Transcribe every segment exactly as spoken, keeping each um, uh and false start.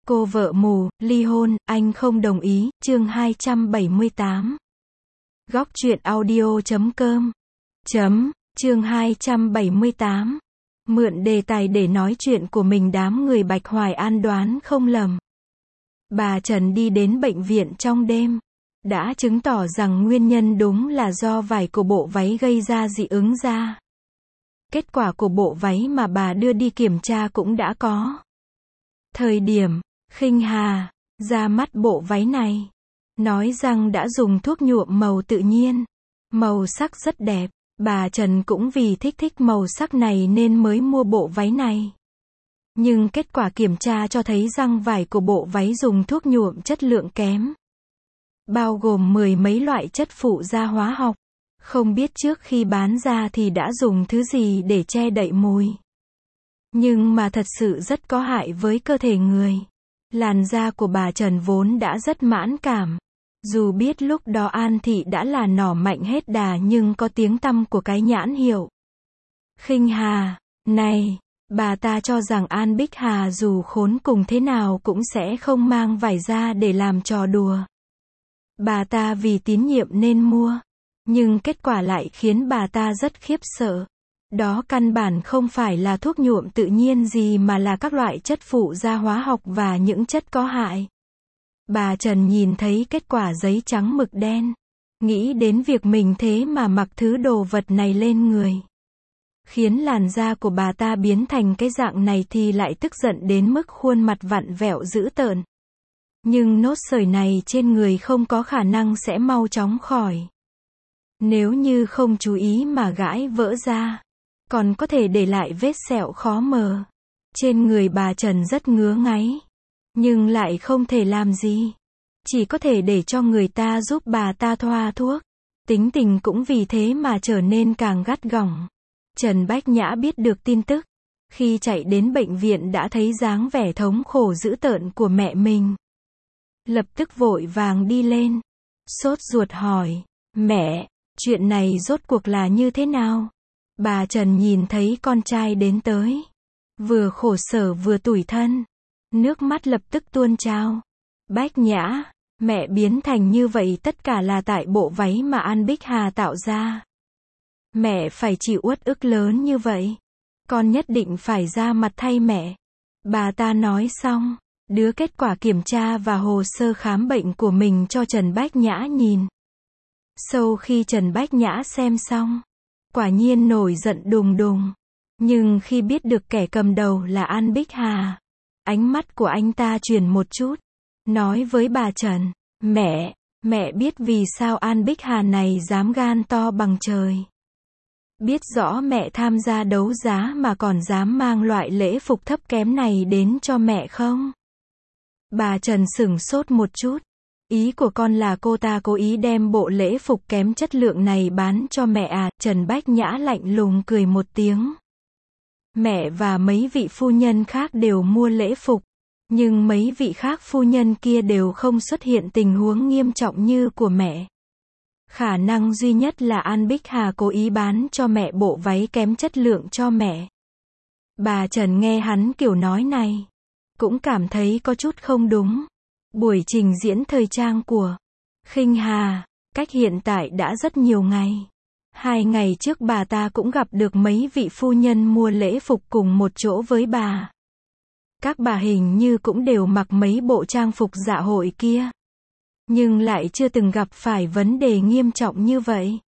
Cô vợ mù, ly hôn, anh không đồng ý, chương hai trăm bảy mươi tám. Góc truyện audio chấm com. Chấm, chương hai trăm bảy mươi tám. Mượn đề tài để nói chuyện của mình đám người Bạch Hoài An đoán không lầm. Bà Trần đi đến bệnh viện trong đêm. Đã chứng tỏ rằng nguyên nhân đúng là do vải của bộ váy gây ra dị ứng da. Kết quả của bộ váy mà bà đưa đi kiểm tra cũng đã có. Thời điểm Khinh Hà ra mắt bộ váy này, nói rằng đã dùng thuốc nhuộm màu tự nhiên, màu sắc rất đẹp. Bà Trần cũng vì thích thích màu sắc này nên mới mua bộ váy này. Nhưng kết quả kiểm tra cho thấy rằng vải của bộ váy dùng thuốc nhuộm chất lượng kém, bao gồm mười mấy loại chất phụ gia hóa học. Không biết trước khi bán ra thì đã dùng thứ gì để che đậy mùi. Nhưng mà thật sự rất có hại với cơ thể người. Làn da của bà Trần vốn đã rất mãn cảm. Dù biết lúc đó An Thị đã là nỏ mạnh hết đà nhưng có tiếng tăm của cái nhãn hiệu Khinh Hà này, bà ta cho rằng An Bích Hà dù khốn cùng thế nào cũng sẽ không mang vải ra để làm trò đùa. Bà ta vì tín nhiệm nên mua. Nhưng kết quả lại khiến bà ta rất khiếp sợ. Đó căn bản không phải là thuốc nhuộm tự nhiên gì mà là các loại chất phụ gia hóa học và những chất có hại. Bà Trần nhìn thấy kết quả giấy trắng mực đen, nghĩ đến việc mình thế mà mặc thứ đồ vật này lên người, khiến làn da của bà ta biến thành cái dạng này thì lại tức giận đến mức khuôn mặt vặn vẹo dữ tợn. Nhưng nốt sởi này trên người không có khả năng sẽ mau chóng khỏi. Nếu như không chú ý mà gãi vỡ ra, còn có thể để lại vết sẹo khó mờ. Trên người bà Trần rất ngứa ngáy, nhưng lại không thể làm gì. Chỉ có thể để cho người ta giúp bà ta thoa thuốc. Tính tình cũng vì thế mà trở nên càng gắt gỏng. Trần Bách Nhã biết được tin tức. Khi chạy đến bệnh viện đã thấy dáng vẻ thống khổ dữ tợn của mẹ mình. Lập tức vội vàng đi lên. Sốt ruột hỏi, mẹ, chuyện này rốt cuộc là như thế nào? Bà Trần nhìn thấy con trai đến tới, vừa khổ sở vừa tủi thân, nước mắt lập tức tuôn trào. Bách Nhã, mẹ biến thành như vậy tất cả là tại bộ váy mà An Bích Hà tạo ra. Mẹ phải chịu uất ức lớn như vậy. Con nhất định phải ra mặt thay mẹ. Bà ta nói xong, đưa kết quả kiểm tra và hồ sơ khám bệnh của mình cho Trần Bách Nhã nhìn. Sau khi Trần Bách Nhã xem xong, quả nhiên nổi giận đùng đùng. Nhưng khi biết được kẻ cầm đầu là An Bích Hà, ánh mắt của anh ta chuyển một chút, nói với bà Trần, mẹ, mẹ biết vì sao An Bích Hà này dám gan to bằng trời. Biết rõ mẹ tham gia đấu giá mà còn dám mang loại lễ phục thấp kém này đến cho mẹ không? Bà Trần sửng sốt một chút. Ý của con là cô ta cố ý đem bộ lễ phục kém chất lượng này bán cho mẹ à? Trần Bách Nhã lạnh lùng cười một tiếng. Mẹ và mấy vị phu nhân khác đều mua lễ phục, nhưng mấy vị khác phu nhân kia đều không xuất hiện tình huống nghiêm trọng như của mẹ. Khả năng duy nhất là An Bích Hà cố ý bán cho mẹ bộ váy kém chất lượng cho mẹ. Bà Trần nghe hắn kiểu nói này, cũng cảm thấy có chút không đúng. Buổi trình diễn thời trang của Khinh Hà, cách hiện tại đã rất nhiều ngày. Hai ngày trước bà ta cũng gặp được mấy vị phu nhân mua lễ phục cùng một chỗ với bà. Các bà hình như cũng đều mặc mấy bộ trang phục dạ hội kia. Nhưng lại chưa từng gặp phải vấn đề nghiêm trọng như vậy.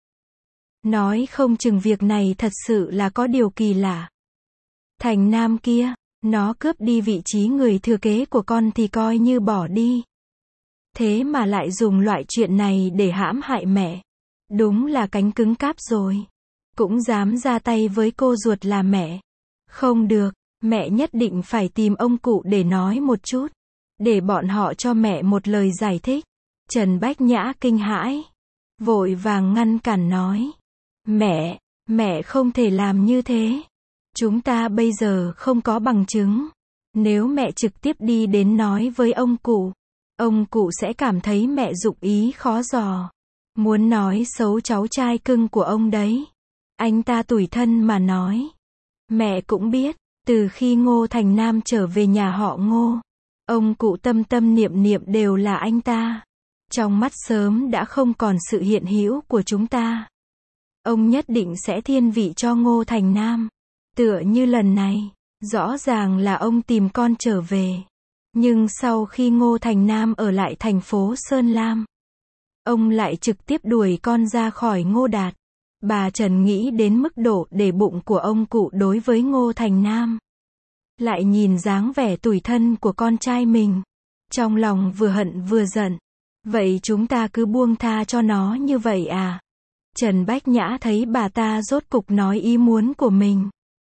Nói không chừng việc này thật sự là có điều kỳ lạ. Thành Nam kia, nó cướp đi vị trí người thừa kế của con thì coi như bỏ đi. Thế mà lại dùng loại chuyện này để hãm hại mẹ. Đúng là cánh cứng cáp rồi. Cũng dám ra tay với cô ruột là mẹ. Không được, mẹ nhất định phải tìm ông cụ để nói một chút. Để bọn họ cho mẹ một lời giải thích. Trần Bách Nhã kinh hãi, vội vàng ngăn cản nói. Mẹ, mẹ không thể làm như thế. Chúng ta bây giờ không có bằng chứng. Nếu mẹ trực tiếp đi đến nói với ông cụ, ông cụ sẽ cảm thấy mẹ dụng ý khó dò. Muốn nói xấu cháu trai cưng của ông đấy. Anh ta tủi thân mà nói. Mẹ cũng biết, từ khi Ngô Thành Nam trở về nhà họ Ngô, Ông cụ tâm tâm niệm niệm đều là anh ta. Trong mắt sớm đã không còn sự hiện hữu của chúng ta. Ông nhất định sẽ thiên vị cho Ngô Thành Nam. Tựa như lần này, rõ ràng là ông tìm con trở về. Nhưng sau khi Ngô Thành Nam ở lại thành phố Sơn Lam, ông lại trực tiếp đuổi con ra khỏi Ngô Đạt. Bà Trần nghĩ đến mức độ để bụng của ông cụ đối với Ngô Thành Nam. Lại nhìn dáng vẻ tủi thân của con trai mình. Trong lòng vừa hận vừa giận. Vậy chúng ta cứ buông tha cho nó như vậy à? Trần Bách Nhã thấy bà ta rốt cục nói ý muốn của mình.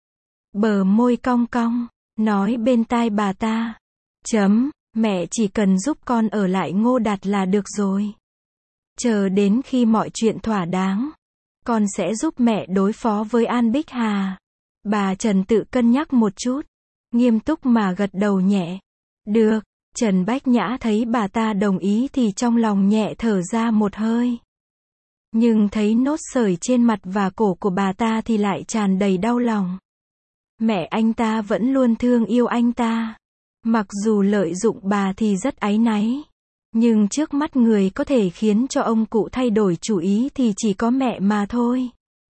Bờ môi cong cong, nói bên tai bà ta. Chấm, mẹ chỉ cần giúp con ở lại Ngô Đạt là được rồi. Chờ đến khi mọi chuyện thỏa đáng, con sẽ giúp mẹ đối phó với An Bích Hà. Bà Trần tự cân nhắc một chút, nghiêm túc mà gật đầu nhẹ. Được, Trần Bách Nhã thấy bà ta đồng ý thì trong lòng nhẹ thở ra một hơi. Nhưng thấy nốt sởi trên mặt và cổ của bà ta thì lại tràn đầy đau lòng. Mẹ anh ta vẫn luôn thương yêu anh ta. Mặc dù lợi dụng bà thì rất áy náy. Nhưng trước mắt người có thể khiến cho ông cụ thay đổi chủ ý thì chỉ có mẹ mà thôi.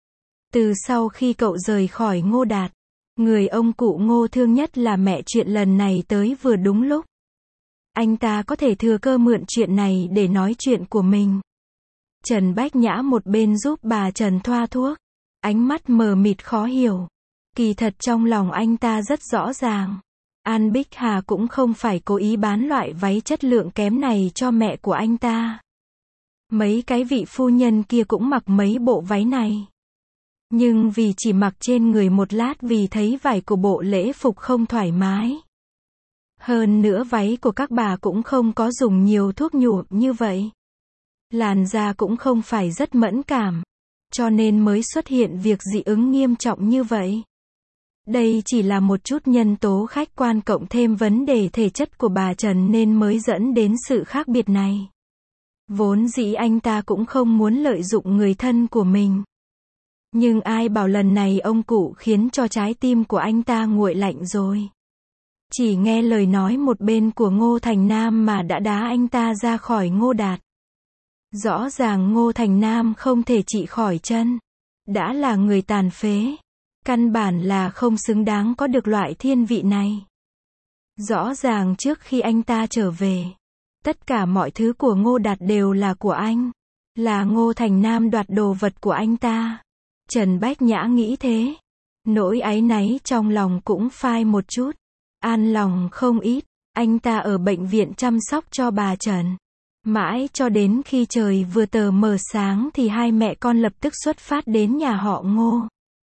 Từ sau khi cậu rời khỏi Ngô Đạt, người ông cụ Ngô thương nhất là mẹ. Chuyện lần này tới vừa đúng lúc. Anh ta có thể thừa cơ mượn chuyện này để nói chuyện của mình. Trần Bách Nhã một bên giúp bà Trần thoa thuốc, ánh mắt mờ mịt khó hiểu. Kỳ thật trong lòng anh ta rất rõ ràng. An Bích Hà cũng không phải cố ý bán loại váy chất lượng kém này cho mẹ của anh ta. Mấy cái vị phu nhân kia cũng mặc mấy bộ váy này. Nhưng vì chỉ mặc trên người một lát vì thấy vải của bộ lễ phục không thoải mái. Hơn nữa váy của các bà cũng không có dùng nhiều thuốc nhuộm như vậy. Làn da cũng không phải rất mẫn cảm. Cho nên mới xuất hiện việc dị ứng nghiêm trọng như vậy. Đây chỉ là một chút nhân tố khách quan cộng thêm vấn đề thể chất của bà Trần nên mới dẫn đến sự khác biệt này. Vốn dĩ anh ta cũng không muốn lợi dụng người thân của mình. Nhưng ai bảo lần này ông cụ khiến cho trái tim của anh ta nguội lạnh rồi. Chỉ nghe lời nói một bên của Ngô Thành Nam mà đã đá anh ta ra khỏi Ngô Đạt. Rõ ràng Ngô Thành Nam không thể trị khỏi chân. Đã là người tàn phế. Căn bản là không xứng đáng có được loại thiên vị này. Rõ ràng trước khi anh ta trở về, tất cả mọi thứ của Ngô Đạt đều là của anh. Là Ngô Thành Nam đoạt đồ vật của anh ta. Trần Bách Nhã nghĩ thế. Nỗi áy náy trong lòng cũng phai một chút. An lòng không ít. Anh ta ở bệnh viện chăm sóc cho bà Trần. Mãi cho đến khi trời vừa tờ mờ sáng thì hai mẹ con lập tức xuất phát đến nhà họ Ngô.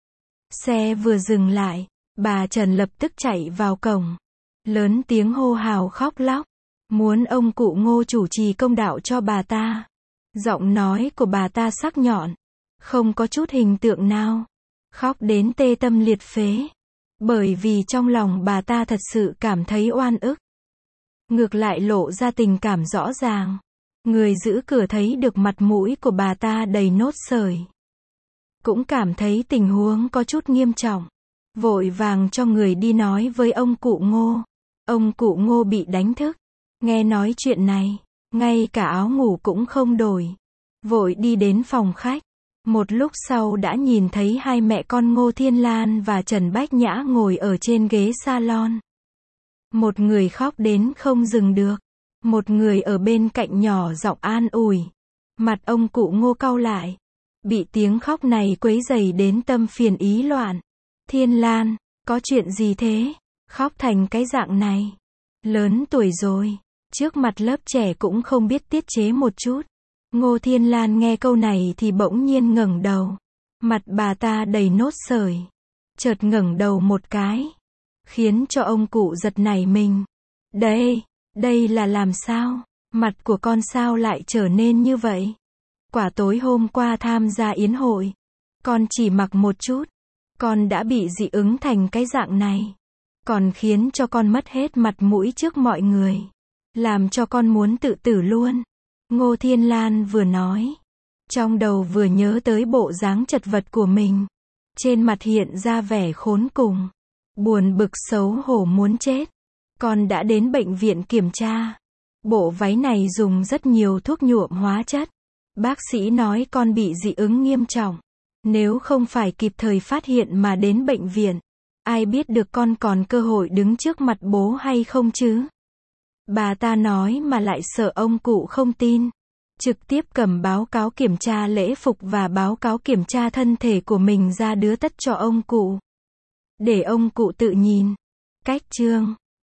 Xe vừa dừng lại, bà Trần lập tức chạy vào cổng. Lớn tiếng hô hào khóc lóc. Muốn ông cụ Ngô chủ trì công đạo cho bà ta. Giọng nói của bà ta sắc nhọn. Không có chút hình tượng nào. Khóc đến tê tâm liệt phế. Bởi vì trong lòng bà ta thật sự cảm thấy oan ức. Ngược lại lộ ra tình cảm rõ ràng. Người giữ cửa thấy được mặt mũi của bà ta đầy nốt sởi. Cũng cảm thấy tình huống có chút nghiêm trọng. Vội vàng cho người đi nói với ông cụ Ngô. Ông cụ Ngô bị đánh thức. Nghe nói chuyện này, ngay cả áo ngủ cũng không đổi. Vội đi đến phòng khách. Một lúc sau đã nhìn thấy hai mẹ con Ngô Thiên Lan và Trần Bách Nhã ngồi ở trên ghế salon. Một người khóc đến không dừng được. Một người ở bên cạnh nhỏ giọng an ủi. Mặt ông cụ Ngô cau lại. Bị tiếng khóc này quấy rầy đến tâm phiền ý loạn. Thiên Lan, có chuyện gì thế? Khóc thành cái dạng này. Lớn tuổi rồi. Trước mặt lớp trẻ cũng không biết tiết chế một chút. Ngô Thiên Lan nghe câu này thì bỗng nhiên ngẩng đầu. Mặt bà ta đầy nốt sởi. Chợt ngẩng đầu một cái. Khiến cho ông cụ giật nảy mình. Đây, đây là làm sao? Mặt của con sao lại trở nên như vậy? Quả tối hôm qua tham gia yến hội. Con chỉ mặc một chút. Con đã bị dị ứng thành cái dạng này. Còn khiến cho con mất hết mặt mũi trước mọi người. Làm cho con muốn tự tử luôn. Ngô Thiên Lan vừa nói. Trong đầu vừa nhớ tới bộ dáng chật vật của mình. Trên mặt hiện ra vẻ khốn cùng. Buồn bực xấu hổ muốn chết. Con đã đến bệnh viện kiểm tra. Bộ váy này dùng rất nhiều thuốc nhuộm hóa chất. Bác sĩ nói con bị dị ứng nghiêm trọng. Nếu không phải kịp thời phát hiện mà đến bệnh viện, ai biết được con còn cơ hội đứng trước mặt bố hay không chứ? Bà ta nói mà lại sợ ông cụ không tin. Trực tiếp cầm báo cáo kiểm tra lễ phục và báo cáo kiểm tra thân thể của mình ra đưa tất cho ông cụ. Để ông cụ tự nhìn. Cách chương